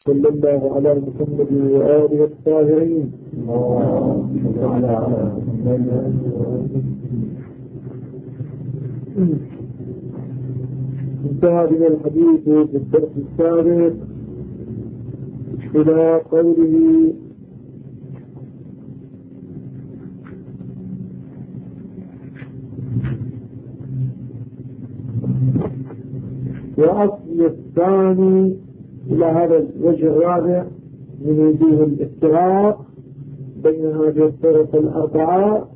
صلى الله على محمد وآله الطاهرين. انتهى بنا الحديث في الدرس السابق إلى قوله وأصل الثاني إلى هذا الوجه الرابع من وجوه الافتراق بين هذه الطرق الأربعة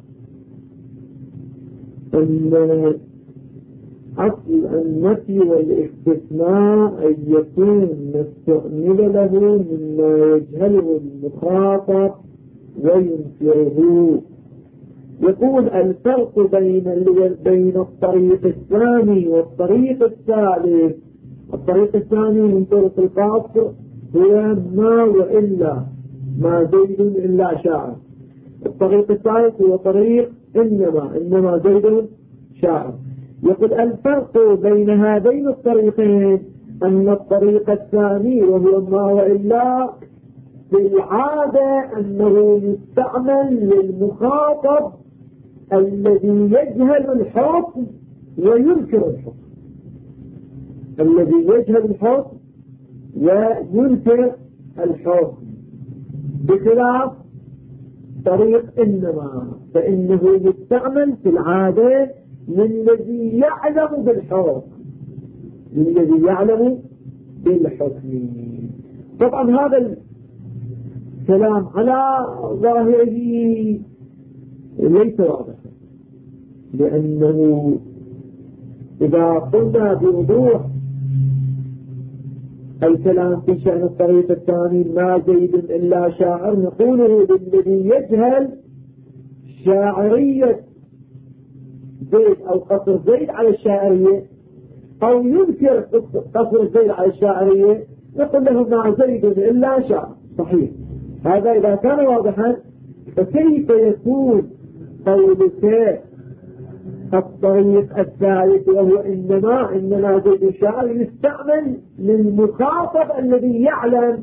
أن أصل النفي والاستثناء أن يكون مستعمل له مما يجهله المخاطب وينكره. يقول الفرق بين الطريق الثاني والطريق الثالث. الطريق الثاني من طرق القصر هو ما وإلا، ما زيد إلا شاعر. الطريق الثالث هو طريق إنما زيد شاعر. يقول الفرق بين هذين الطريقين أن الطريق الثاني وهو ما وإلا بالعادة أنه يستعمل للمخاطب الذي يجهل الحكم وينكر الحكم، الذي يجهل الحكم وينكر الحكم، بخلاف طريق إنما فإنه يستعمل في العادة للذي يعلم بالحكم، للذي يعلم بالحكم. طبعا هذا الكلام على ظاهره ليس واضحا، لأنه إذا قلنا بوضوح الكلام في شأن الطريق الثاني ما زيد إلا شاعر نقوله للذي يجهل شاعرية زيد أو قصر زيد على الشاعرية أو ينكر قصر زيد على الشاعرية نقول له ما زيد إلا شاعر. صحيح، هذا إذا كان واضحا. فكيف يكون قولك الطريق الثالث وهو إنما زيد شاعر يستعمل للمخاطب الذي يعلم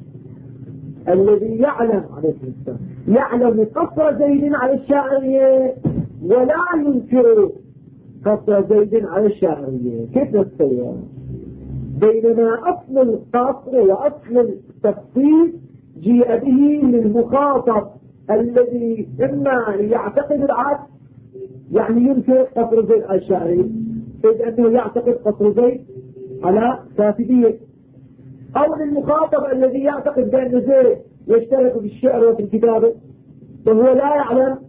عليه السلام يعلم قصر زيد على الشاعرية ولا ينكر قصر زيد على الشاعرية؟ كيف نستوى؟ بينما أصل القصر وأصل التخصيص جيء به للمخاطب الذي إما يعتقد العكس، يعني ينكر قصر زيد على الشاعرية إذ أنه يعتقد قصر زيد على كاتبية، أو للمخاطب الذي يعتقد بأن زيد يشترك في الشعر وفي الكتابة وهو لا يعلم.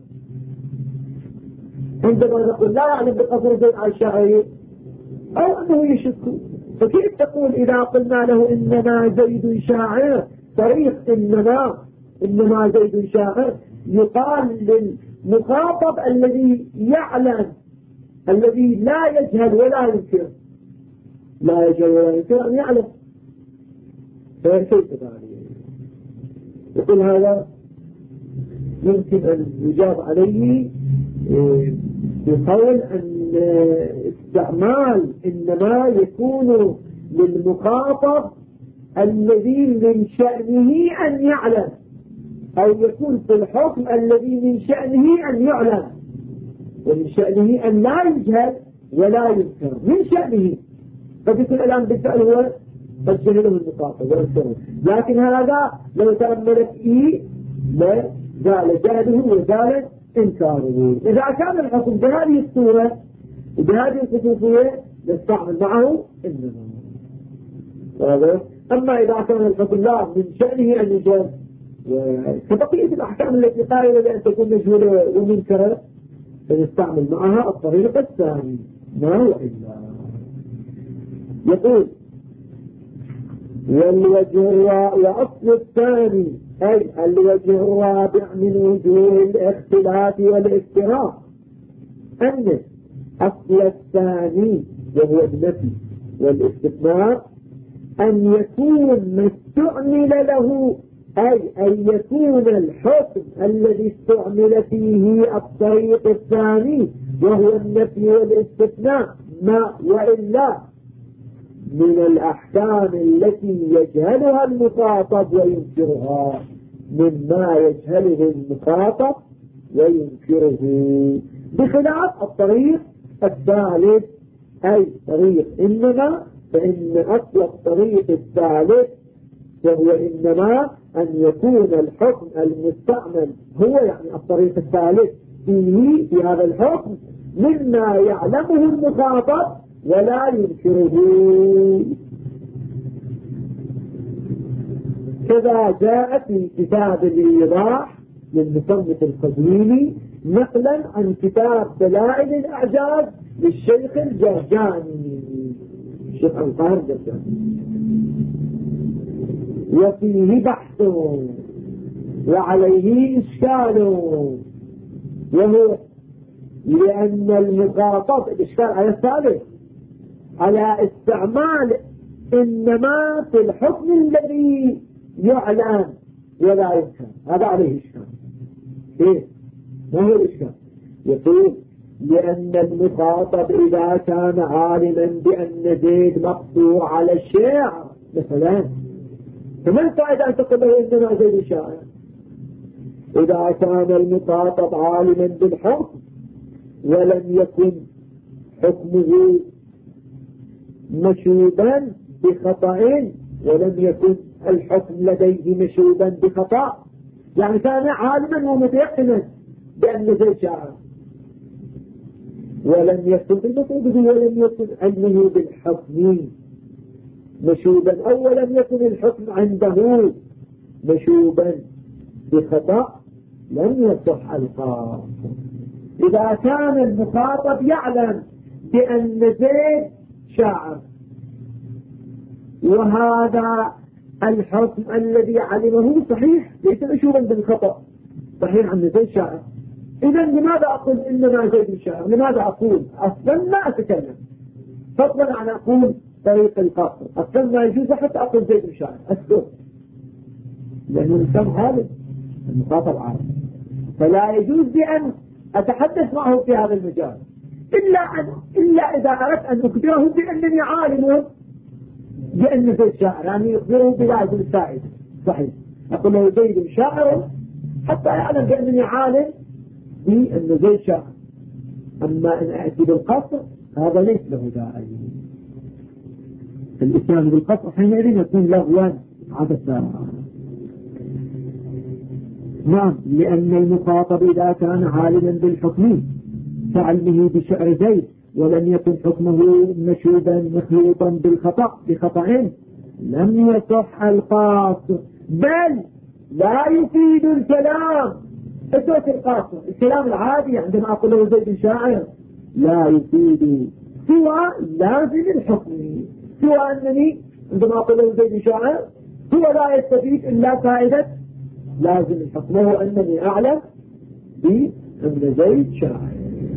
عندما نقول لا يعلم بقصر زيد على الشاعرية أو أنه يشك، فكيف تقول إذا قلنا له إنما زيد شاعر طريق إنما زيد شاعر يقال للمخاطب الذي يعلم الذي لا يجهل ولا ينكر، لا يجهل ولا ينكر أن يعلم. فكيف ذلك؟ يقول هذا يمكن أن يجاب عليه بقول أن استعمال إنما يكون للمخاطب الذي من شأنه أن يعلم، أو يكون في الحكم الذي من شأنه أن يعلم، ومن شأنه أن لا يجهل ولا ينكر من شأنه. فبيكون الآن بالفعل هو قد جهله المخاطب وينكره، لكن هذا لو تأملت فيه لزال جهله وزال إنكاره. إذا كان الحكم بهذه الصورة وبهذه الخصوصية نستعمل معه إنما. أما إذا كان الحكم لا من شأنه أن يجهل كبقية الأحكام التي قائلة بأن تكون مجهولة ومنكرة فنستعمل معها الطريق الثاني ما هو إلا. يقول وأصل الثاني أي الوجه الرابع من وجوه الاختلاف والافتراق أن أصل الثاني وهو النفي والاستثناء أن يكون ما استعمل له أي أن يكون الحكم الذي استعمل فيه الطريق الثاني وهو النفي والاستثناء ما وإلا من الأحكام التي يجهلها المخاطب وينكرها، مما يجهله المخاطب وينكره، بخلاف الطريق الثالث أي طريق إنما، فإن أصل الطريق الثالث وهو إنما أن يكون الحكم المستعمل هو يعني الطريق الثالث فيه في هذا الحكم مما يعلمه المخاطب ولا ينكره. كذا جاء في كتاب الإيضاح للمصنف القديمي نقلا عن كتاب دلائل الأعجاز للشيخ الجرجاني، الشيخ القاهر الجرجاني، وفيه بحث وعليه إشكال، وهو لأن المخاطب الإشكال على الثالث على استعمال إنما في الحكم الذي يعلن ولا ينكر، هذا عليه إشكال. إيه؟ ما هو الإشكال؟ يقول لأن المخاطب إذا كان عالما بأن زيد مقصور على الشاعر مثلا، فما الفائدة أن تقول له إنما زيد شاعر؟ إذا كان المخاطب عالما بالحكم ولم يكن حكمه مشوبا بخطأ، ولم يكن الحكم لديه مشوبا بخطأ، يعني كان عالما ومتيقنا بأن زيد شاعر، ولم يكن ولم يكن علمه بالحكم مشوبا، أو ولم يكن الحكم عنده مشوبا بخطأ، لم يصح القاص. إذا كان المخاطب يعلم بأن زيد شاعر وهذا الحكم الذي علمه صحيح ليس مشوبا بالخطأ، صحيح أن زيد شاعر، إذا لماذا أقول إنما زيد شاعر؟ لماذا أقول أصلا ما أتكلم، فضلا عن أقول طريق القصر، أصلا ما يجوز حتى أقول زيد شاعر أسكت، لأنه الإنسان عالم، المخاطب عالم، فلا يجوز بأن أتحدث معه في هذا المجال إلا إذا أردت أن أخبره بأنني عالم بأن زيد شاعر، يعني يخبره بلازم الفائدة صحيح، أقول له زيد شاعر حتى يعلم بأنني عالم بأن زيد شاعر. أما أن أأتي بالقصر هذا ليس له داعي، الإتيان بالقصر حينئذ يكون لغوا عبثا. نعم، لأن المخاطب إذا كان عالما بالحكم كعلمه بشعر زيد ولم يكن حكمه مشوبا مخلوطا بخطأ لم يصح القاصر، بل لا يفيد الكلام. اتوت القاصر الكلام العادي عندما أقول له زيد شاعر لا يفيد سوى لازم الحكم، سوى أنني عندما أقول له زيد شاعر هو لا يستفيد إلا فائدة لازم الحكم، وهو أنني أعلم بأن زيد شاعر.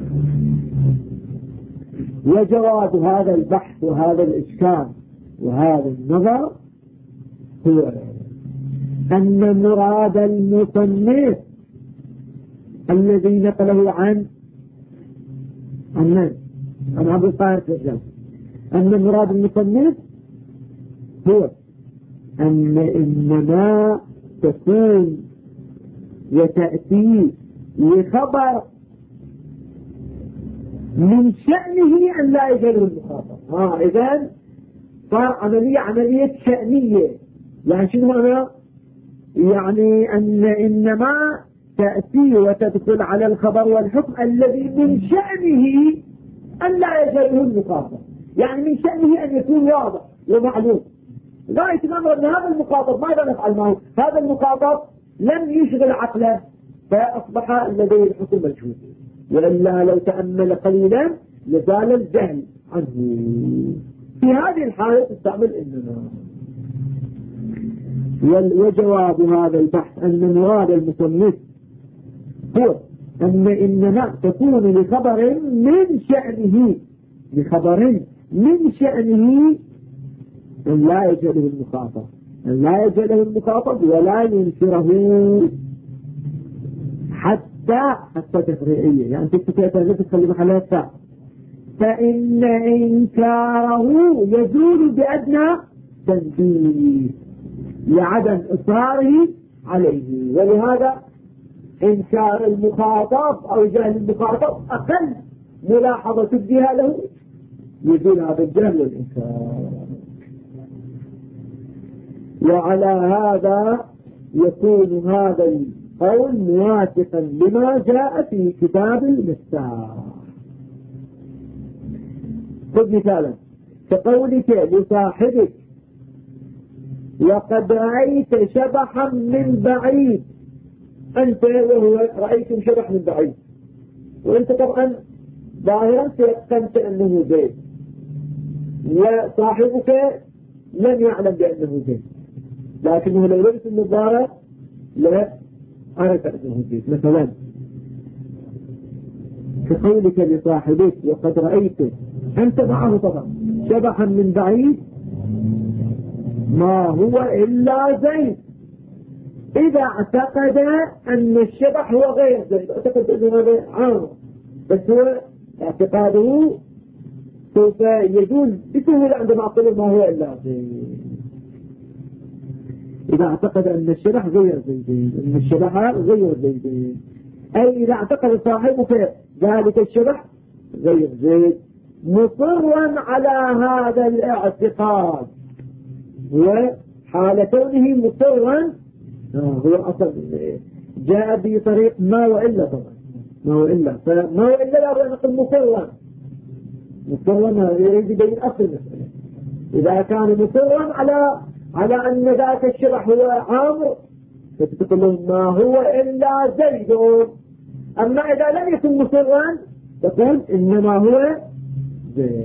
وجواب هذا البحث وهذا الإشكال وهذا النظر هو أن مراد المصنف الذي نقله عن عبد القاهر الجلال، أن مراد المصنف هو أن إنما تكون وتأتي لخبر من شأنه أن لا يجهله المخاطب. إذن صار عملية شأنية، يعني شنو أنا؟ يعني أن إنما تأتي وتدخل على الخبر والحكم الذي من شأنه أن لا يجهله المخاطب، يعني من شأنه أن يكون واضح ومعلوم. غاية الأمر أن هذا المخاطب ماذا نفعل معه؟ هذا المخاطب لم يشغل عقله فأصبح لديه الحكم مجهول، وإلا لو تأمل قليلا لزال الجهل عنه. في هذه الحالة تستعمل إنما. وجواب هذا البحث أن مراد المصنف هو أن إنما تكون لخبر من شأنه أن لا يجهله المخاطب ولا ينكره حتى تفريعية، يعني تكتب لا تخلي محلها التاء، فإن إنكاره يزول بأدنى تنبيه لعدم إصراره عليه. ولهذا إنكار المخاطب أو جهل المخاطب أقل ملاحظة تبديها له يزول هذا الجهل والإنكار. وعلى هذا يكون هذا القول موافقا لما جاء في كتاب المفتاح. خذ مثالا كقولك لصاحبك وقد رأيت شبحا من بعيد، أنت وهو رأيتم شبح من بعيد، وأنت طبعا ظاهرا تيقنت أنه زيد، وصاحبك لم يعلم بأنه زيد، لكنه لو لبس النظارة لا عرف أنه زيد. مثلا كقولك لصاحبك وقد رأيت، أنت معه طبعا شبحا من بعيد ما هو إلا زيد. إذا اعتقد أن الشبح هو غير زيد، اعتقد أنه هذا عام، بس هو اعتقاده سوف يجوز بسهولة عندما أقول ما هو إلا زيد. إذا اعتقد أن الشبح غير زيد، أن الشبح غير زيد، أي إذا اعتقد صاحبك ذلك الشبح غير زيد مصرا على هذا الاعتقاد، وحال كونه مصرا هو أصلا جاء بطريق ما وإلا، طبعا ما وإلا، فما وإلا لا أرى نقول مصرا يريد يبين أصل المسألة. إذا كان مصرا على أن ذاك الشبح هو عامر فتقول له ما هو إلا زيد. أما إذا لم يكن مصرا تقول إنما هو زيد.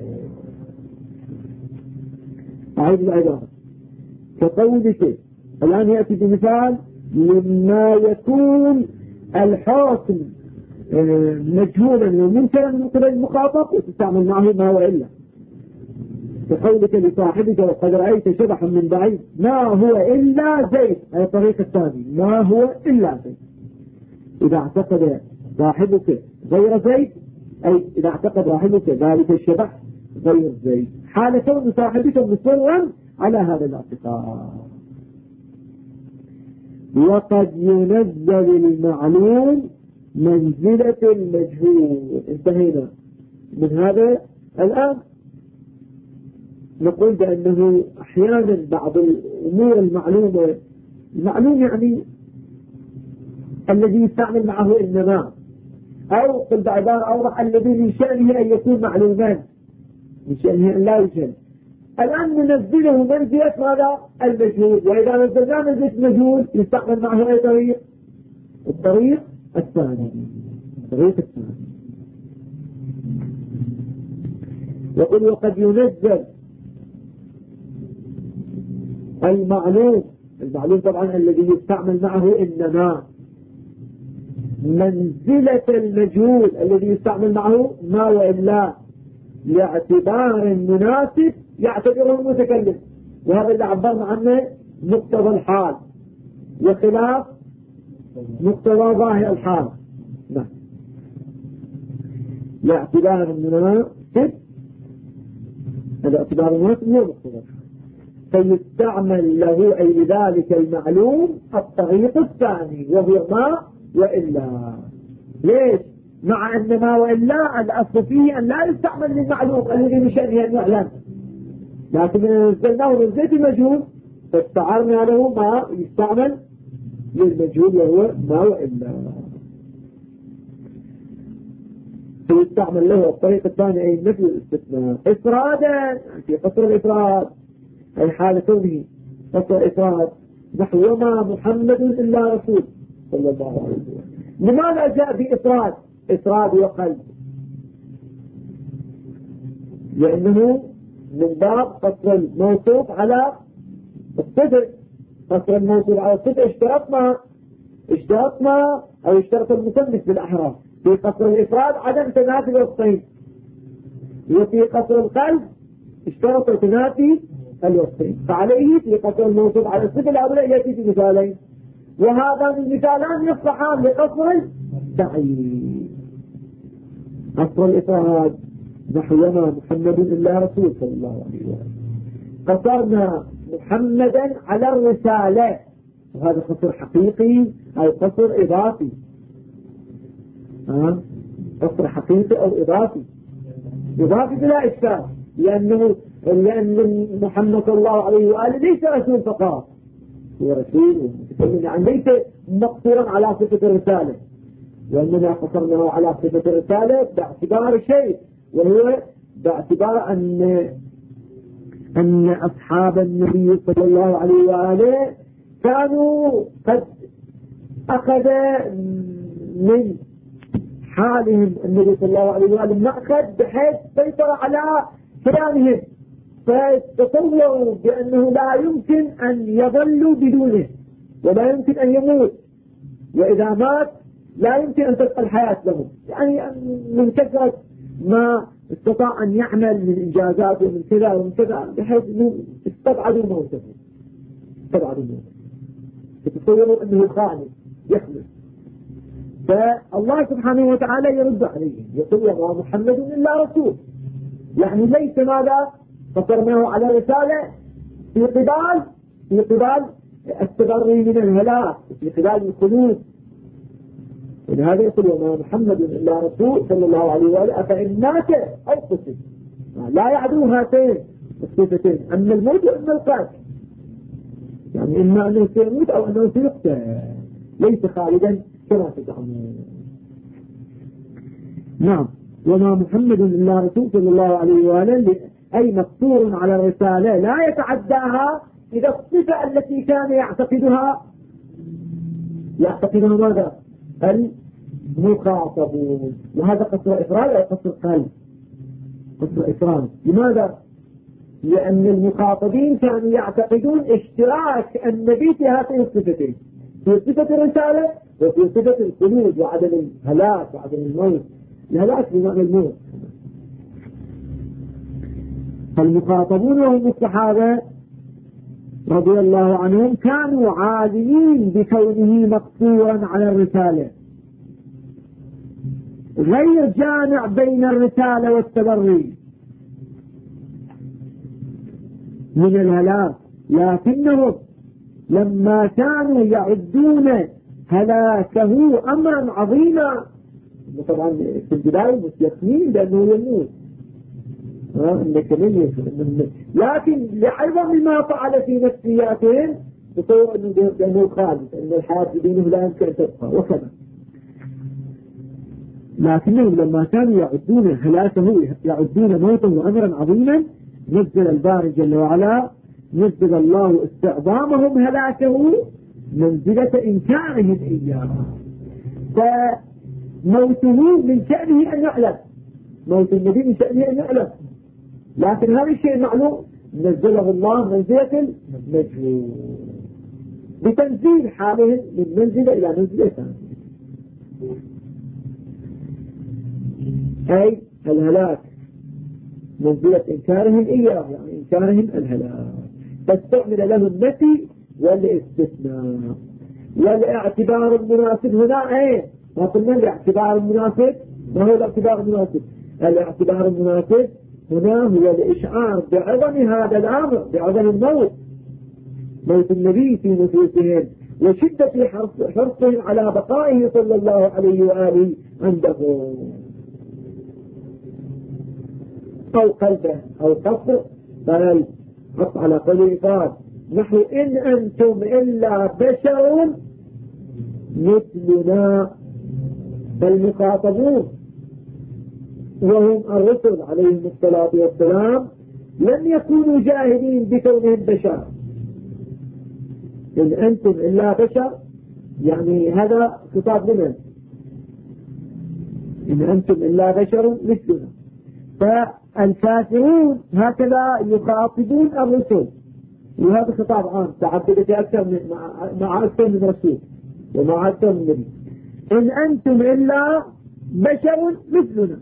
أعيد العبارة كقولك الآن يأتي بمثال لما يكون الحاكم مجهولا ومنكرا من قبل المخاطب وتستعمل معه ما وإلا. كقولك لصاحبك وقد رأيت شبحا من بعيد ما هو إلا زيد، هذه الطريقة الثانية ما هو إلا زيد. إذا اعتقد صاحبك غير زيد، أي إذا اعتقد صاحبك ذلك الشبح غير زيد حال كون صاحبك مصرا على هذا الاعتقاد. وقد ينزل المعلوم منزلة المجهول. انتهينا من هذا. الآن نقول بأنه أحيانا بعض الأمور المعلومة، المعلوم يعني الذي يستعمل معه إنما، أو قل بعبارة أوضح الذي من شأنه أن يكون معلوما، من شأنه أن لا يجهل. الآن ننزله منزلة ماذا؟ المجهول. وإذا نزلنا منزلة المجهول يستعمل معه أي طريق؟ الطريق الثاني. يقول وقد ينزل المعلوم طبعا الذي يستعمل معه إنما منزلة المجهول الذي يستعمل معه ما وإلا لاعتبار مناسب يعتبره المتكلم، وهذا اللي عبرنا عنه مقتضى الحال وخلاف مقتضى ظاهر الحال. نعم. لاعتبار مناسب، هذا اعتبار مناسب هو مقتضى الحال، فيستعمل له أي ذلك المعلوم الطريق الثاني وهو ما وإلا. ليش؟ مع أن ما وإلا الأصل فيه أن لا يستعمل للمعلوم الذي بشأنه أن يعلم، لكن نزلناه من زيت المجهول فاستعرنا له ما يستعمل للمجهول وهو ما وإلا، فيستعمل له الطريق الثاني أي مثل الاستثناء إفرادا في قصر الإفراد، أي حال كونه قصر الإفراد نحو وما محمد إلا رسول صلى الله عليه وسلم. لماذا جاء بإفراد؟ إفراد وقلب، لأنه من باب قصر الموصوف على الصدق. قصر الموصوف على الصدق اشترطنا أو اشترط المصنف بالأحرار. في قصر الإفراد عدم تنافي الوصفين، وفي قصر القلب اشترط تنافي الوصفين، فعليه في قصر الموصوف على الصدق الأولى يأتي بمثالين، وهذا من مثالان يصلحان لقصر التعيين. قصر الإفراد نحو وما محمد إلا رسول صلى الله عليه وآله. قصرنا محمدا على الرسالة، وهذا قصر حقيقي أو قصر إضافي. قصر حقيقي أو إضافي، إضافي بلا إشكال، لأن محمد صلى الله عليه وآله ليس رسول فقط، هو رسول يعني ليس مقصورا على صفة الرسالة، وإننا قصرناه على صفة الرسالة باعتبار شيء، وهو باعتبار أن أصحاب النبي صلى الله عليه وآله كانوا قد أخذ من حالهم النبي صلى الله عليه وآله مأخذ بحيث سيطر على كيانهم، فتصوروا بأنه لا يمكن أن يظلوا بدونه، ولا يمكن أن يموت، وإذا مات لا يمكن أن تبقى الحياة له، يعني من كثرة ما استطاع أن يعمل من إنجازات ومن كذا ومن كذا، بحيث أنه استبعدوا موته، يتصوروا أنه خالد يخلص. فالله سبحانه وتعالى يرد عليهم يقول وما محمد إلا رسول، يعني ليس ماذا قصرناه على الرسالة في قبال التبري من الهلاك، في قبال الخلود. ولهذا يقول وما محمد إلا رسول صلى الله عليه وآله أفإن مات أو قتل، لا يعدو هاتين الصفتين، أما الموت وأما القتل، يعني إما أنه سيموت أو أنه سيقتل، ليس خالدا كما تزعمون. نعم، وما محمد إلا رسول صلى الله عليه وآله أي مقصور على الرسالة لا يتعداها إذا الصفة التي كان يعتقدها ماذا؟ المخاطبون. وهذا قصر إفراد أو قصر قلب؟ قصر إفراد. لماذا؟ لأن المخاطبين كانوا يعتقدون اشتراك النبي في هاتين الصفتين، في صفة الرسالة وفي صفة الخلود وعدم الهلاك وعدم الموت. الهلاك بمعنى الموت. فالمخاطبون وهم الصحابة رضي الله عنهم كانوا عالمين بكونه مقصورا على الرسالة، غير جامع بين الرسالة والتبري من الهلاك، لكنهم لما كانوا يعدون هلاكه أمرا عظيما، طبعا في البداية مستيقنين بأنه يموت، لكن لعظم ما فعل في نفسياتهم تصور أنه خالد، أن الحياة بدونه لا يمكن أن تبقى وكذا. لكنهم لما كانوا يعدون هلاكه يعدون موته أمرا عظيما، نزل الباري جل وعلا، نزل الله استعظامهم هلاكه منزلة إنكارهم إياه. فموته من شأنه أن يعلم، موت النبي من شأنه أن يعلم، لكن هذا الشيء معلوم نزله الله منزلة المجهول بتنزيل حالهم من منزلة إلى منزلة ثانية. أي الهلاك منزلة إنكارهم إياه، يعني إنكارهم الهلاك، فاستعمل له النفي والاستثناء. والاعتبار المناسب هنا ايه؟ ما قلنا الاعتبار المناسب، ما هو الاعتبار المناسب؟ الاعتبار المناسب هنا هو الإشعار بعظم هذا الأمر، بعظم الموت، موت النبي في نفوسهم، وشدة حرصهم على بقائه صلى الله عليه وآله عندهم، أو قلبه أو قصر، بل حط على قول إفراد نحو إن أنتم إلا بشر مثلنا. فالمخاطبون وهم الرسل عليهم الصلاة والسلام لم يكونوا جاهلين بكونهم بشر. إن أنتم إلا بشر يعني هذا خطاب لمن؟ إن أنتم إلا بشر مثلنا. فالكافرون هكذا يخاطبون الرسل، وهذا خطاب عام تعبدت مع أكثر من رسول ومع أكثر من نبي. إن أنتم إلا بشر مثلنا.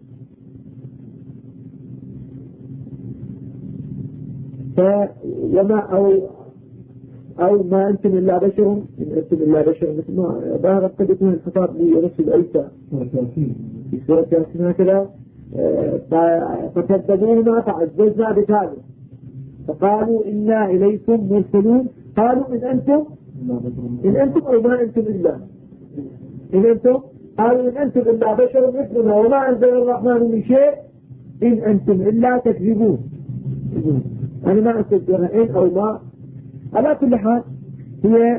وما أو ما أنتم إلا بشر، إن أنتم إلا بشر مثل ما ظاهر قد يكون الخطاب لرسل عيسى في سورة ياسين هكذا، فكذبونا فعززنا بثالث فقالوا إنا إليكم مرسلون. قالوا إن أنتم أو ما أنتم إلا إن أنتم قالوا إن أنتم إلا بشر مثلنا وما أنزل الرحمن من شيء إن أنتم إلا تكذبون. أنا ما أستذكر إن أو ما. على كل حال هي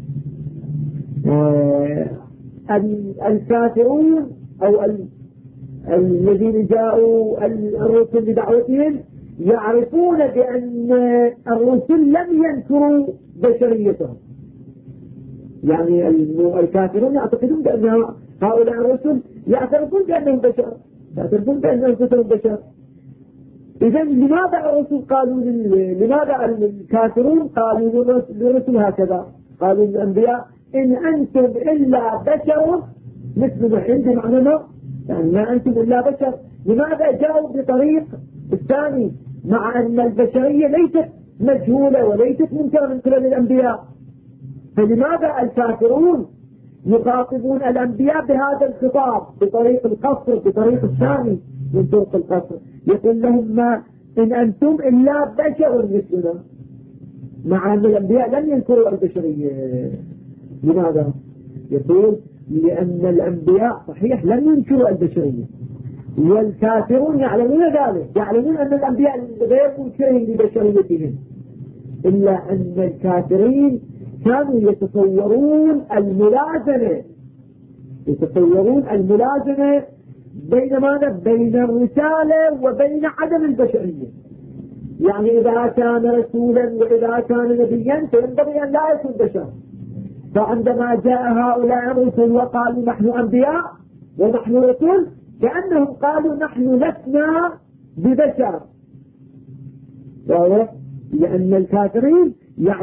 الكافرون أو الذين جاءوا الرسل بدعوتهم يعرفون بأن الرسل لم ينكروا بشريتهم. يعني الكافرون يعتقدون بأن هؤلاء الرسل يعترفون بأنهم بشر، يعترفون بأن أنفسهم بشر. إذا لماذا الرسل قالوا لماذا الكافرون قالوا للرسل هكذا؟ قالوا للأنبياء إن أنتم إلا بشر مثلنا. عندي معنى يعني ما أنتم إلا بشر. لماذا جاءوا بطريق الثاني مع أن البشرية ليست مجهولة وليست منكرة من قبل الأنبياء؟ فلماذا الكافرون يخاطبون الأنبياء بهذا الخطاب بطريق القصر بطريق الثاني من طرق القصر؟ يقول لهم ما إن أنتم إلا بشر مثلنا، مع أن الأنبياء لم ينكروا البشرية. لماذا؟ يقول لأن الأنبياء صحيح لم ينكروا البشرية والكافرون يعلمون ذلك، يعلمون أن الأنبياء غير منكرين لبشريتهم، إلا أن الكافرين كانوا يتصورون الملازمة بين ماذا؟ بين الرسالة وبين عدم البشرية. يعني إذا كان رسولا وإذا كان نبيا فينبغي أن لا يكون بشر. فعندما جاء هؤلاء الرسل وقالوا نحن أنبياء ونحن رسل كأنهم قالوا نحن لسنا ببشر. لأن الكافرين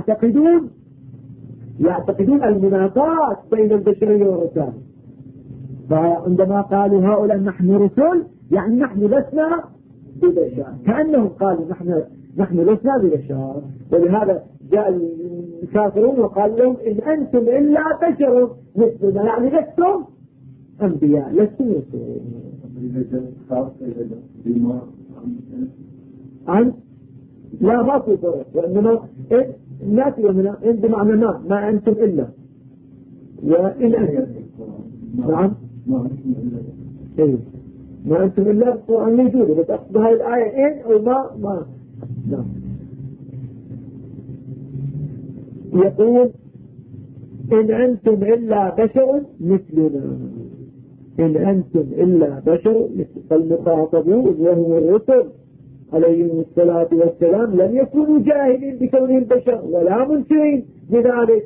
يعتقدون المنافاة بين البشرية والرسالة. فعندما قالوا هؤلاء نحن رسل يعني نحن لسنا ببشر، كأنهم قالوا نحن لسنا ببشر. ولهذا جاء الكافرون وقال لهم إن أنتم إلا بشر مثلنا، يعني لستم أنبياء لستم رسل. لا ما في فرق، وإنما الناس يومنا إن بمعنى ما أنتم إلا وإن أنتم. نعم ما أنتم إلا القرآن موجودة، بس أقصد هذه الآية إن أو ما نعم. يقول إن أنتم إلا بشر مثلنا، إن أنتم إلا بشر مثل. فالمخاطبون وهم الرسل عليهم الصلاة والسلام لم يكونوا جاهلين بكونهم بشر ولا منكرين بذلك،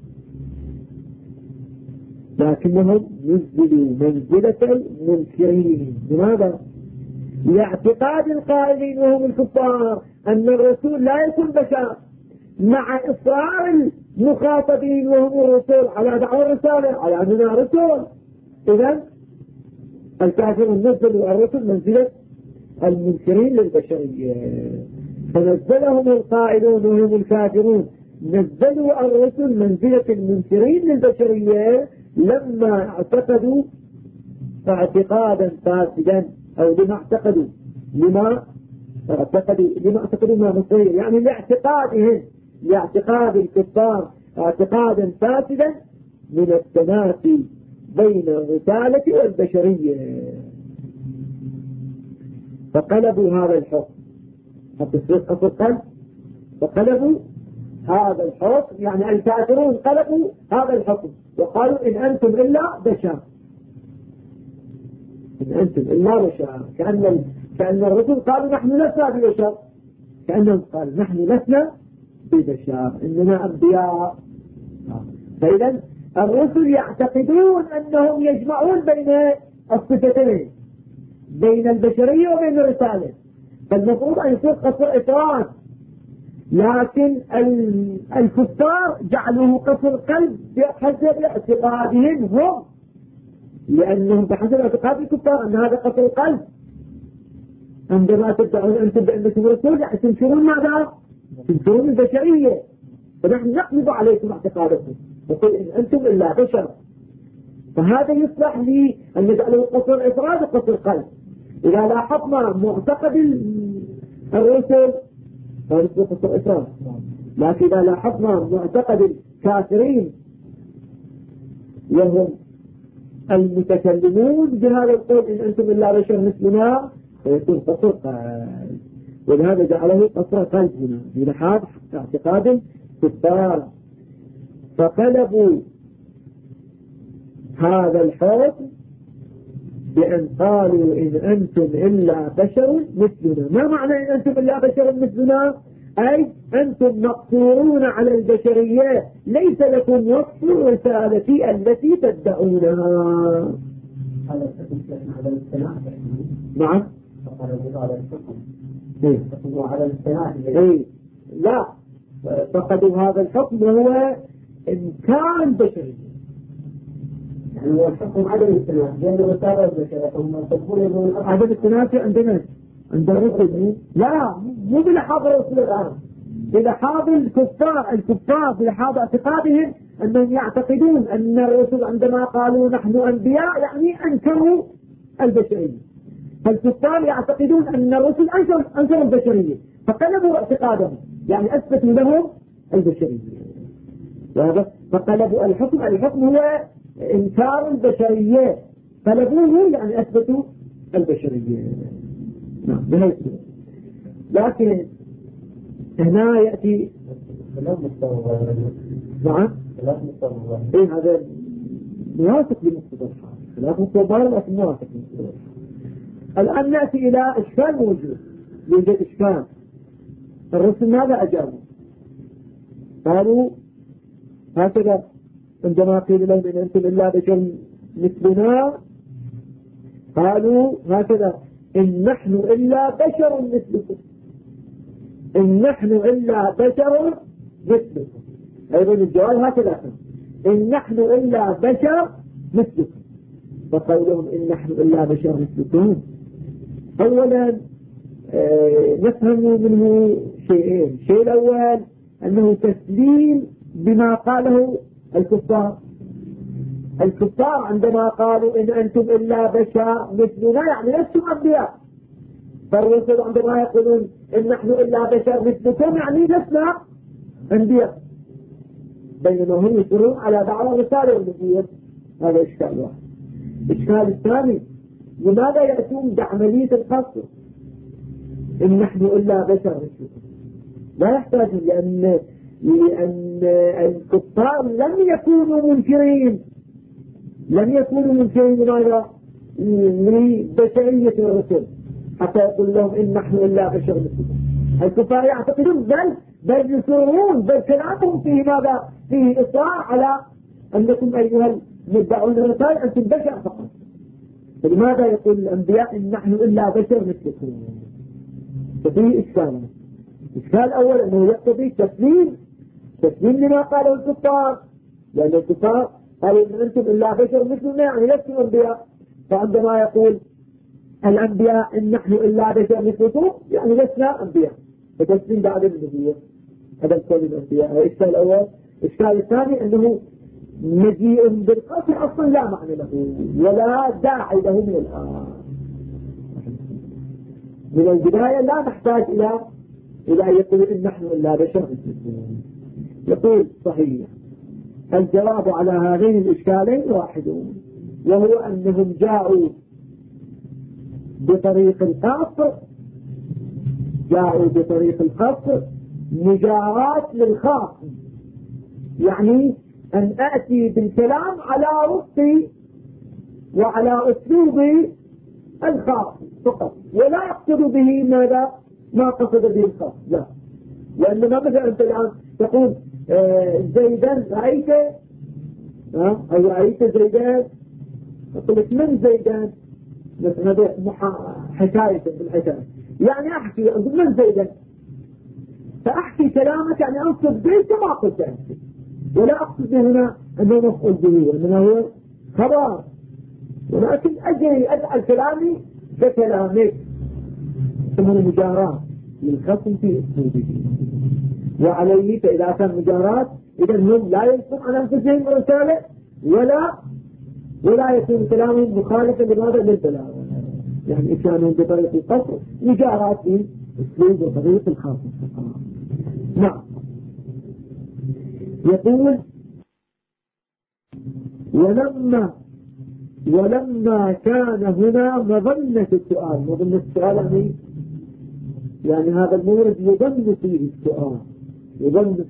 لكنهم نزلوا منزلة المنكرين. لماذا؟ لاعتقاد القائلين وهم الكفار أن الرسول لا يكون بشر، مع إصرار المخاطبين وهم الرسول على دعوة الرسالة على أننا رسول. إذن الكافرون نزلوا الرسل منزلة المنكرين للبشرية، فنزلهم القائلون وهم الكافرون نزلوا الرسل منزلة المنكرين للبشرية لما اعتقدوا اعتقادا فاسدا، أو لما اعتقدوا ما مصير، يعني لاعتقاد الكفار اعتقادا فاسدا من التنافي بين الرسالة والبشرية، فقلبوا هذا الحكم حتى قصر القلب. فقلبوا هذا الحكم، يعني الكافرون قلبوا هذا الحكم وقالوا إن أنتم إلا بشر، إن أنتم إلا بشر. كأن الرسل قالوا نحن لسنا ببشر، كأنهم قالوا نحن لسنا ببشر إننا أنبياء. فإذا الرسل يعتقدون أنهم يجمعون بين الصفتين، بين البشرية وبين الرسالة، فالمفروض أن يصير قصر إفراد. لكن الكفار جعلوه قصر قلب بحسب اعتقادهم هم، لأنهم بحسب اعتقاد الكفار أن هذا قصر قلب. عندما تدعون أنتم بأنكم رسول يعني تنكرون ماذا؟ تنكرون البشرية، فنحن نقلب عليكم اعتقادكم نقول إن أنتم إلا بشر. فهذا يصلح لي أن نجعله قصر إفراد وقصر قلب. إذا لاحظنا معتقد الرسل فنسبة الإسلام، لكن إذا لاحظنا معتقد الكافرين وهم المتكلمون بهذا القول إن أنتم إلا بشر مثلنا فيكون قصر قلب، ولهذا جعله قصر قلب هنا بلحاظ اعتقاد كفار. فقلبوا هذا الحكم بأن قالوا إن أنتم إلا بشر مثلنا. ما معنى إن أنتم إلا بشر مثلنا؟ أي أنتم مقصورون على البشرية، ليس لكم وصف الرسالة التي تدعونها. هذا الحكم على الاستناء. نعم. على الحكم. إيه. على الاستناء. إيه. لا، فقدوا هذا الحكم وهو إنكار البشرية. يعني هو الحكم عدم الاستناء، لأن الرسالة البشرية هم يقولون عدم الاستناء عندنا عند الرسل. لا، مو بلحاظ الرسل الآن، بلحاظ الكفار بلحاظ اعتقادهم أنهم يعتقدون أن الرسل عندما قالوا نحن أنبياء يعني أنكروا البشرية. فالكفار يعتقدون أن الرسل أنكروا البشرية، فقلبوا اعتقادهم يعني أثبتوا لهم البشرية. فقلبوا الحكم هو إنكار البشرية، قلبوه يعني أثبتوا البشرية. نعم بهذا. لكن هنا يأتي نعم إيه هذا موافق بمقتضى الحال، خلاف مقتضى لكن موافق بمقتضى الحال. الآن نأتي إلى إشكال موجود، يوجد إشكال. الرسل ماذا أجابوا؟ قالوا هكذا عندما قيل لهم إن أنتم إلا بشر مثلنا، قالوا هكذا إن نحن إلا بشر مثلكم، إن نحن إلا بشر مثلكم. أيضا الجواب هكذا إن نحن إلا بشر مثلكم. فقولهم إن نحن إلا بشر مثلكم أولا نفهم منه شيئين. الشيء الأول أنه تسليم بما قاله الكفار. الكفار عندما قالوا إن أنتم إلا بشر مثلنا يعني لستم أنبياء، فالرسل عندما يقولون إن نحن إلا بشر مثلكم يعني لسنا أنبياء، بينما هم يصرون على دعوى الرسالة والنبوة. هذا إشكال واحد. الإشكال الثاني لماذا يأتون بعملية القصر إن نحن إلا بشر مثلكم؟ لا يحتاج، لأن الكفار لم يكونوا منكرين لماذا؟ لبشرية الرسل حتى يقول لهم إن نحن إلا بشر مثلكم. الكفار يعتقدون بل يصرون، بل كلامهم فيه ماذا؟ فيه إصرار على أنكم أيها المدعون الرسائل أنتم بشر فقط. فلماذا يقول الأنبياء إن نحن إلا بشر مثلكم؟ ففيه إشكال. الإشكال الأول أنه يقتضي تسليم لما قاله الكفار، لأن الكفار قالوا إن أنتم إلا بشر مثلنا يعني لستم أنبياء. فعندما يقول الأنبياء إن نحن إلا بشر مثلكم يعني لسنا أنبياء، فتسليم بعد النبوة. هذا القول الأنبياء. الإشكال الأول. الإشكال الثاني أنه مجيء بالقصر أصلا لا معنى له ولا داعي له من الآن. من البداية لا نحتاج إلى أن يقول إن نحن إلا بشر مثلكم. يقول صحيح. الجواب على هذين الإشكالين واحد، وهو أنهم جاءوا بطريق القصر مجاراة للخاص، يعني أن أأتي بالكلام على وفقي وعلى أسلوبي الخاص فقط، ولا أقصد به ماذا؟ ما قصد به الخاص، لا. وإنما مثلا أنت الآن تقول زيدان رأيته أو رأيت زيدان، أقول لك من زيدان؟ مثلا حكاية بالحكاية يعني أحكي أقول من زيدان، فأحكي كلامك يعني أقصد به كما قلت أنت، ولا أقصد به هنا أنه مفعول به وإنما هو خبر، ولكن أجري أجعل كلامي ككلامك. ثم المجاراة للخصم في أسلوبه وعليه. فإذا كان مجاراة إذا هم لا ينصب عن أنفسهم رسالة ولا يكون كلامهم مخالفا لماذا؟ للبلاغة. يعني إتيانهم بطريق القصر مجارات في أسلوب وطريق الخاصة. نعم. يقول ولما كان هنا مظنة السؤال يعني هذا المورد يظن فيه السؤال، يظن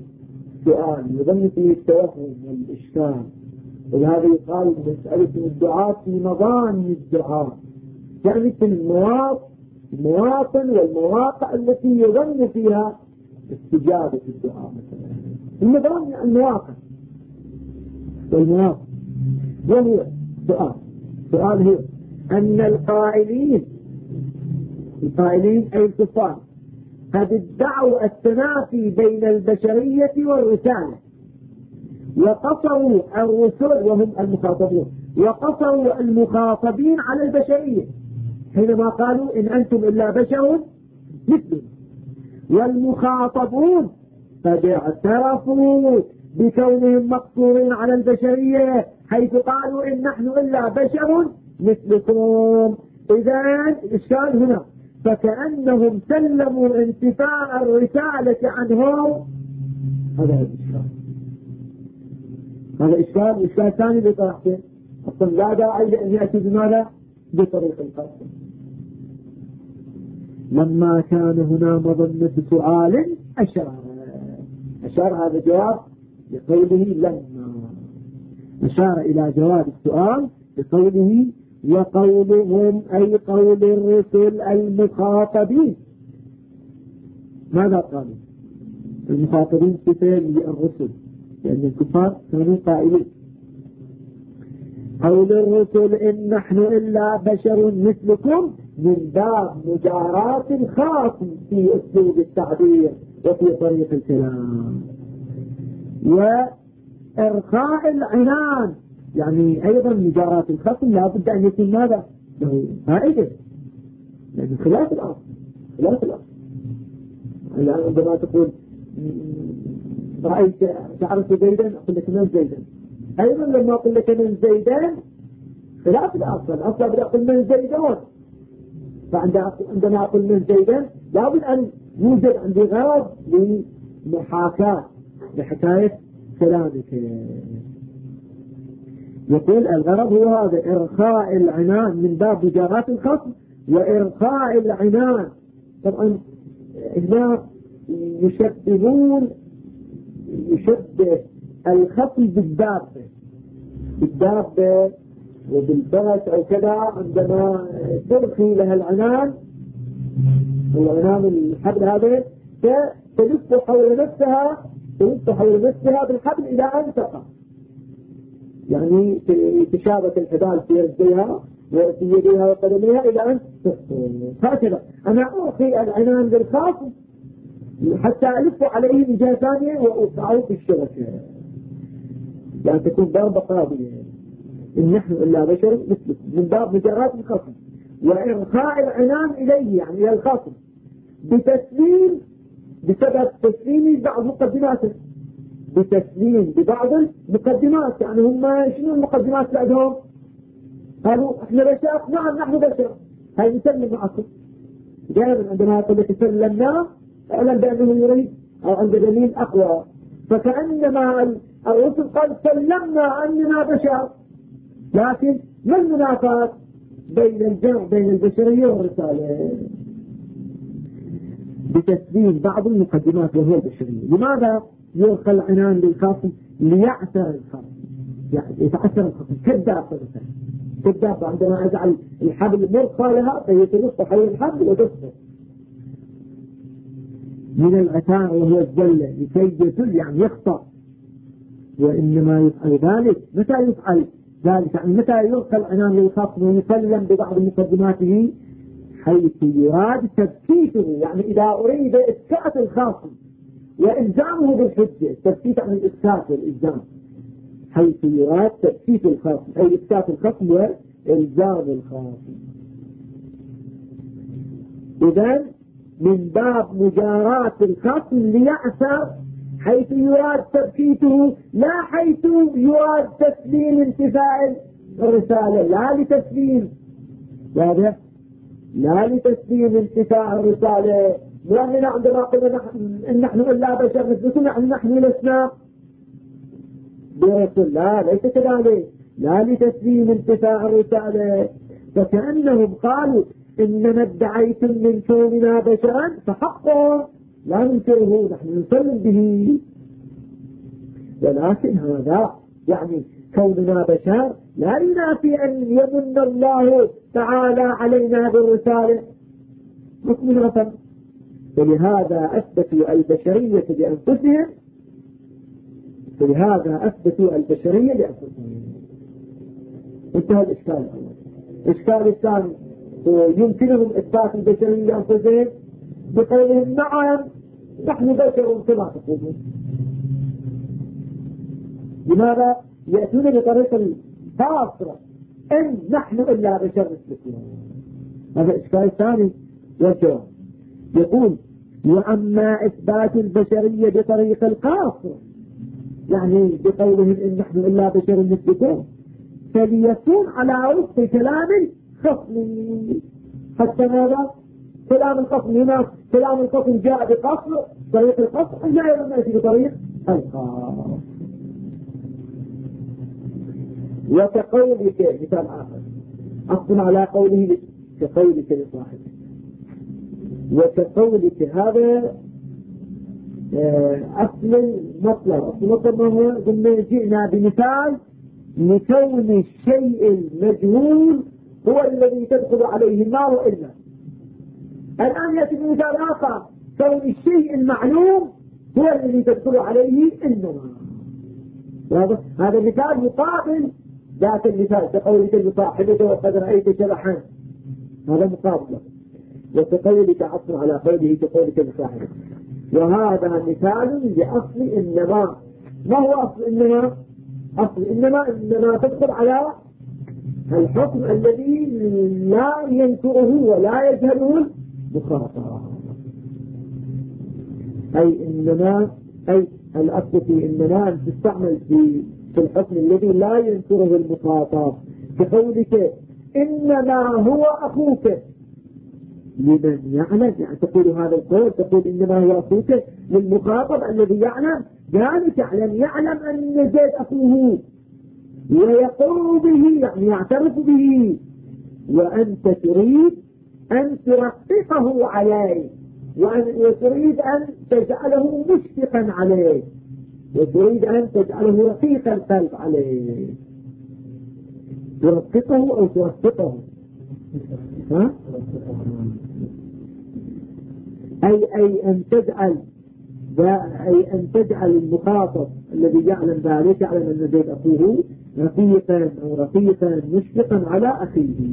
فيه التوهم والإشكال، ولهذا يقال مسألة الدعاء في مظان الدعاء، يعني في المواطن والمواقع التي يظن فيها استجابة الدعاء مثلا. المظان يعني المواقع والمواقع. وهو سؤال هو أن القائلين أي الكفار قد ادعوا التنافي بين البشرية والرسالة، وقصروا الرسل وهم المخاطبون، وقصروا المخاطبين على البشرية حينما قالوا إن أنتم إلا بشر مثلنا، والمخاطبون قد اعترفوا بكونهم مقصورين على البشرية حيث قالوا إن نحن إلا بشر مثلكم. إذن الإشكال هنا فكأنهم سلموا انتفاء الرسالة عنهم. هذا إشكال. إشكال ثاني بطريقتين أصلا لا داعي لأن يأتي بماذا؟ بطريق القصر. لما كان هنا مظنة سؤال أشار هذا جواب بقوله لما، أشار إلى جواب السؤال بقوله وقولهم أي قول الرسل المخاطبين. ماذا قالوا المخاطبين؟ صفين للرسل لأن الكفار كانوا قائلين قول الرسل إن نحن إلا بشر مثلكم من باب مجارات الخاص في أسلوب التعبير وفي طريق الكلام، وإرخاء العنان يعني أيضا مجارات الخصم لا بد أن يكون ماذا؟ له فائدة، لأن خلاف الأصل الآن عندما تقول رأيت تعرف زيدا أقول لك من زيدا، أيضا لما أقول لك من زيدان خلاف الأصل بدأ أقول من زيدون، فعندما أقول من زيدان لابد أن يوجد عندي غرض لمحاكاة لحكاية كلامك. يقول الغرض هو هذا إرخاء العنان من باب مجارات الخصم وإرخاء العنان. طبعا هنا يشبه الخصم بالدابة وبالبغس أو كذا، عندما ترخي لها العنان الحبل هذا تلف حول نفسها بالحبل إلى أن تقع، يعني تشابك الحبال في رجليها وفي يديها وقدميها إلى أن تسقط. هكذا أنا أرخي العنان بالخاص حتى ألف عليه من جهة ثانية وأوقعه في الشبكة، يعني تكون ضربة قاضية إن نحن إلا بشر مثلكم من باب مجرات الخصم وإرخاء العنان إليه يعني إلى الخصم بسبب تسليم بعض مقدماته، ببعض المقدمات. يعني هم شنو المقدمات اللي عندهم؟ قالوا احنا بشر، نعم نحن بشر، هاي نسلم معكم. دائما عندما يقول لك سلمنا اعلم بانه يريد او عند دليل اقوى، فكأنما الرسل قال سلمنا اننا بشر، لكن ما المنافاة بين الجمع بين البشرية والرسالة؟ بتسليم بعض المقدمات وهو البشرية. لماذا يرخى العنان للخصم؟ ليعثر الخصم، يعني يتعثر الخصم كالدابة عندما أجعل الحبل مرخى لها فيتلف حول الحبل وتسقط من العثار وهو الزلة لكي يتل يعني يخطأ. وإنما يفعل ذلك متى يفعل ذلك؟ يعني متى يرخى العنان للخصم ويسلم ببعض مقدماته؟ حيث يراد تثبيته، يعني إذا أريد إسكات الخصم وإلزامه بالحجة، تثبيت عن الإسكات والإلزام، حيث يراد تثبيت الخصم أي إسكات الخصم وإلزام الخصم. إذن من باب مجارات الخصم ليأثر حيث يراد تثبيته، لا حيث يراد تسليم انتفاع الرسالة، لا لتسليم واضح؟ لا لتسليم انتفاع الرسالة، لأننا عندما قلنا إن نحن إلا بشر مثلكم نحن لسنا برسول، لا ليس كذلك، لا لتسليم انتفاع الرسالة. فكأنهم قالوا إنما ادعيتم من كوننا بشرا فحقا لا ننكره، نحن نسلم به، ولكن هذا يعني كوننا بشر لا ينافي أن يمن الله تعالى علينا بالرسالة مطمئنة. فلهذا أثبتوا البشرية بأنفسهم، فلهذا أثبتوا البشرية لأنفسهم. انتهى الإشكال الأول. الإشكال الثاني، يمكنهم إثبات البشرية لأنفسهم بقولهم نعم نحن بشر كما تقولون. لماذا؟ يأتون بطريقة الفاصلة إن نحن إلا بشر مثلكم. هذا الإشكال الثاني والجواب. يقول وأما إثبات البشرية بطريقة القاصرة، يعني بقولهم إن نحن إلا بشر مثلكم، فليكون على وفق كلام الخصم. حتى ماذا؟ كلام الخصم هنا، كلام الخصم جاء بقصر طريق القصر، جاء لما يأتي بطريق القاصر. وكقولك مثال آخر أصل على قوله كقولك لصاحبه، وكقولك هذا أصل المطلب. أصل المطلب ما هو؟ قلنا جئنا بمثال لكون الشيء المجهول هو الذي تدخل عليه النار وإلا. الآن يأتي بمثال آخر كون الشيء المعلوم هو الذي تدخل عليه النار. هذا مثال مقابل ذات المثال كقولك لصاحبك وقد رأيت شبحا، هذا مقابل. وكقولك أصل على قوله كقولك لصاحبك، وهذا مثال لأصل إنما. ما هو أصل إنما؟ أصل إنما تدخل على الحكم الذي لا ينكره ولا يجهله المخاطب. أي إنما، أي الأصل في إنما أن تستعمل في الحكم الذي لا ينكره المخاطب، كقولك إنما هو أخوك لمن يعلم. يعني تقول هذا القول، تقول إنما هو أخوك للمخاطب الذي يعلم، ذلك يعلم أن زيد أخوه ويقر به، يعني يعترف به، وأنت تريد أن ترققه عليه، وتريد أن تجعله مشفقا عليه، وتريد أن تجعله رقيق القلب عليه. ترققه أو ترققه، ها؟ أي أن تجعل المخاطب الذي يعلم ذلك، يعلم أن زيد أخوه، رقيقا مشفقا على أخيه.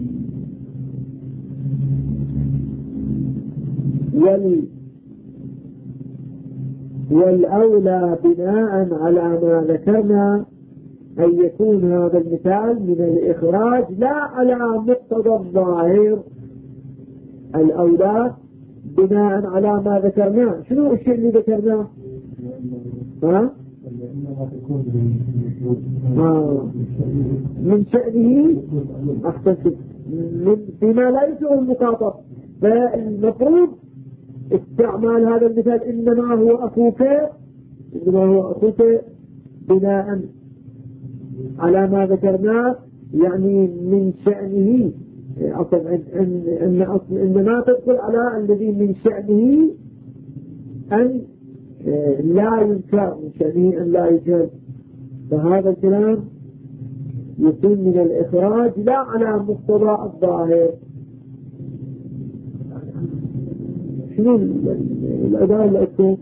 والأولى بناء على ما ذكرنا أن يكون هذا المثال من الإخراج لا على مقتضى الظاهر. الأولى بناء على ما ذكرناه. شنو الشيء اللي ذكرناه؟ من شأنه أحسن بما لا يسوء المخاطب. فالمفروض استعمال هذا المثال إنما هو أخوك بناء على ما ذكرناه، يعني من شأنه أصلا إنما تدخل على الذي من شأنه أن لا ينكر، من شأنه أن لا يجهل. فهذا الكلام يكون من الإخراج لا على مقتضى الظاهر. شنو الأداء اللي أكتب؟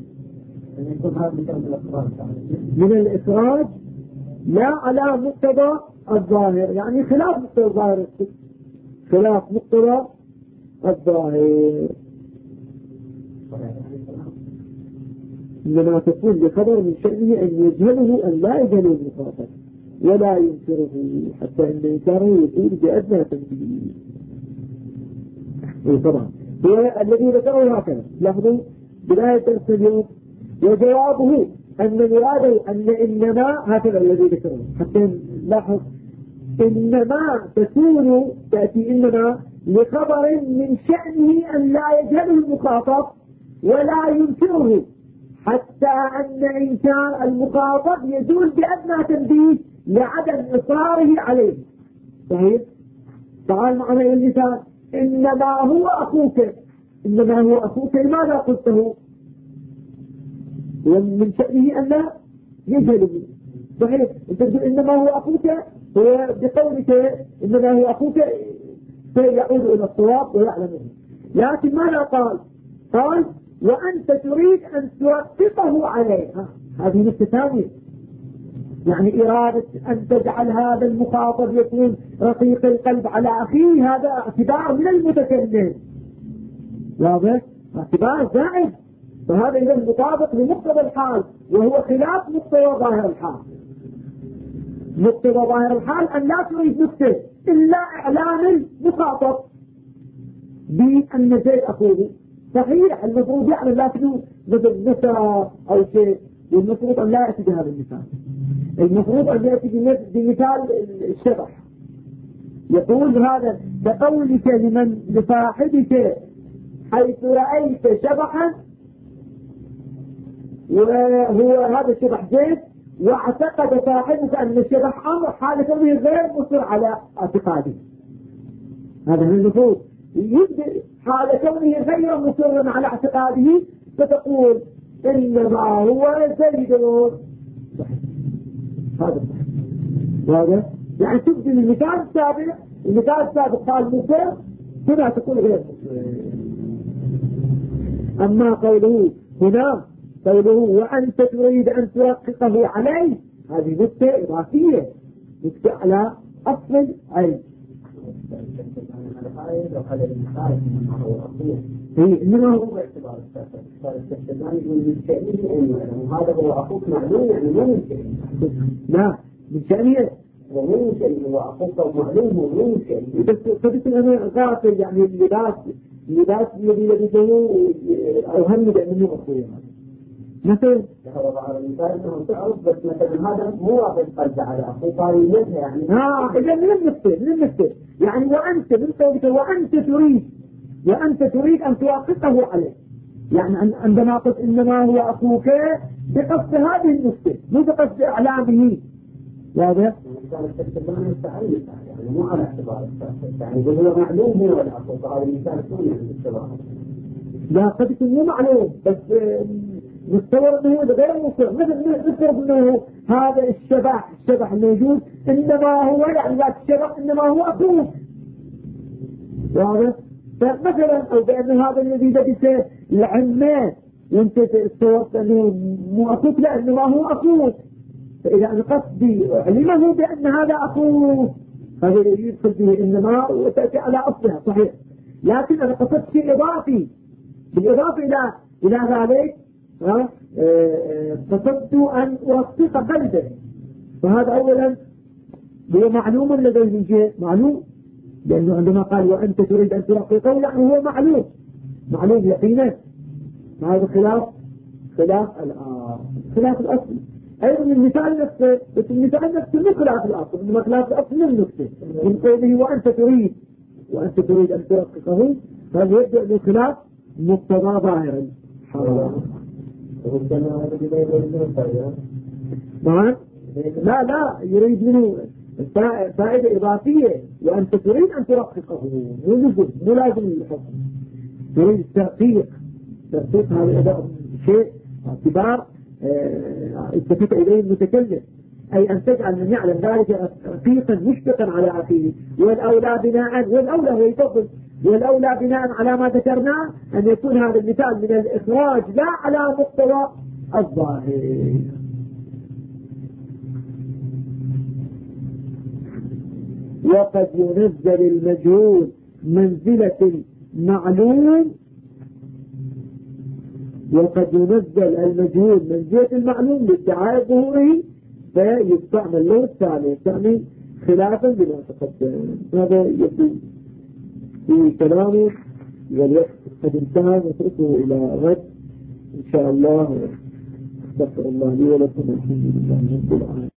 من الإخراج لا على مقتضى الظاهر، يعني خلاف مقتضى الظاهر، خلاف مقتضى الظاهر. إنما تكون بخبر من شأنه أن يجهله أن لا يجهله المخاطب ولا ينكره، حتى أن إنكاره يكون بأدنى تنبيه. طبعا هو الذي ذكره هكذا. لاحظوا بداية درس اليوم وجوابه أن مراده أن إنما هكذا الذي ذكره، حتى نلاحظ إنما تأتي إنما لخبر من شأنه أن لا يجهله المخاطب ولا ينكره، حتى أن إنكار المخاطب يدل بأدنى تنبيه لعدم إصراره عليه. صحيح؟ تعال معنا إلى المثال: إنما هو أخوك. إنما هو أخوك لماذا قلته؟ ومن شأنه أن لا يجهله. صحيح؟ أنت تقول إنما هو أخوك، هو بقولك إنما هو أخوك سيعود إلى الصواب ويعلمه. لكن ماذا قال؟ قال وأنت تريد أن ترققه عليها. هذه نقطة ثانية، يعني إرادة أن تجعل هذا المخاطب يكون رقيق القلب على أخيه، هذا اعتبار من المتكلم. واضح؟ اعتبار زائد، فهذا إذا مطابق لمقتضى الحال، وهو خلاف مقتضى ظاهر الحال. مقتضى ظاهر الحال أن لا تريد نكتة إلا إعلان المخاطب بأن زيد أخوه. صحيح المفروض يعلم، لكنه مثل نساء أو شيء، والمفروض أن لا يأتي بهذا المثال. المفروض أن يأتي بمثال الشبح. يقول هذا بقولك لصاحبك حيث رأيت شبحا، وهو هذا الشبح زيد، واعتقد صاحبك أن الشبح أمر حال كونه غير مصر على اعتقاده. هذا من المفروض يبدأ حال كونه غير مصر على اعتقاده، فتقول إنما هو زيد. هذا واضح؟ يعني تبدأ المثال السابق. المثال السابق قال مصر، هنا تقول غير مصر. أما قوله هنا، قوله وأنت تريد أن ترققه عليه، هذه نكتة إضافية، نكتة على أصل علم. إنما هو باعتبار الاستثناء من شأنه هذا هو أخوك معلوم، يعني مو من شأنه. لا، من شأنه ومو من شأنه، هو أخوك معلوم ومو من شأنه. بس أنا غافل، يعني اللباس الذي لبسه أوهمني بأنه أخوي. مثلا هو بعض المثال أنه تعرف، بس مثلا هذا مو واقف قلب على أخوه قارينها، يعني إذا من المثل يعني وأنت من قولك وأنت تريد أن توافقه عليه، يعني عندما قلت إنما هو أخوك بقصد هذه النكتة مو بقصد إعلامه. واضح؟ يعني مو على اعتبار يعني هو معلوم هو الأخوك، هذا المثال ثاني عند الشباب. لا قد يكون مو معلوم، بس متصور انه غير مصر. مثل نفترض انه هذا الشبح الموجود انما هو يعني ذات الشبح انما هو اخوه. واضح؟ فمثلا او بان هذا الذي لبسه العمة وانت تصورت انه مو اخوك، لا انما هو اخوك، فاذا انا قصدي علمه بان هذا اخوه، هذا يدخل به انما وتاتي على اصلها. صحيح، لكن انا قصدت شيء اضافي، بالاضافه الى ذلك قصدت أن أرقق قلبه. فهذا أولا هو معلوم لديه من جهة معلوم، لأنه عندما قال وأنت تريد أن ترققه، يعني هو معلوم يقينا. هذا خلاف الأصل. أيضا المثال نفسه، بس المثال نفسه مو خلاف الأصل، إنما خلاف الأصل من النكتة من قوله وأنت تريد أن ترققه، هذا يبدأ من خلاف مقتضى ظاهرا. لا يريد منه فائدة إضافية، وأنت تريد أن ترققه، مو لازم الحكم، تريد الترقيق هذا شيء اعتبار التفت إليه المتكلم، أي أن تجعل من يعلم ذلك رقيقا مشفقا على أخيه. والأولى بناء على ما ذكرناه أن يكون هذا المثال من الإخراج لا على مقتضى الظاهر. وقد ينزل المجهول منزلة المعلوم، لادعاء ظهوره، فيستعمل له الثاني، يستعمل خلافا لما تقدم. هذا يكون في كلامه، والوقت قد انتهى، نتركه إلى غد إن شاء الله. استغفر الله لي ولكم، الحمد لله رب العالمين.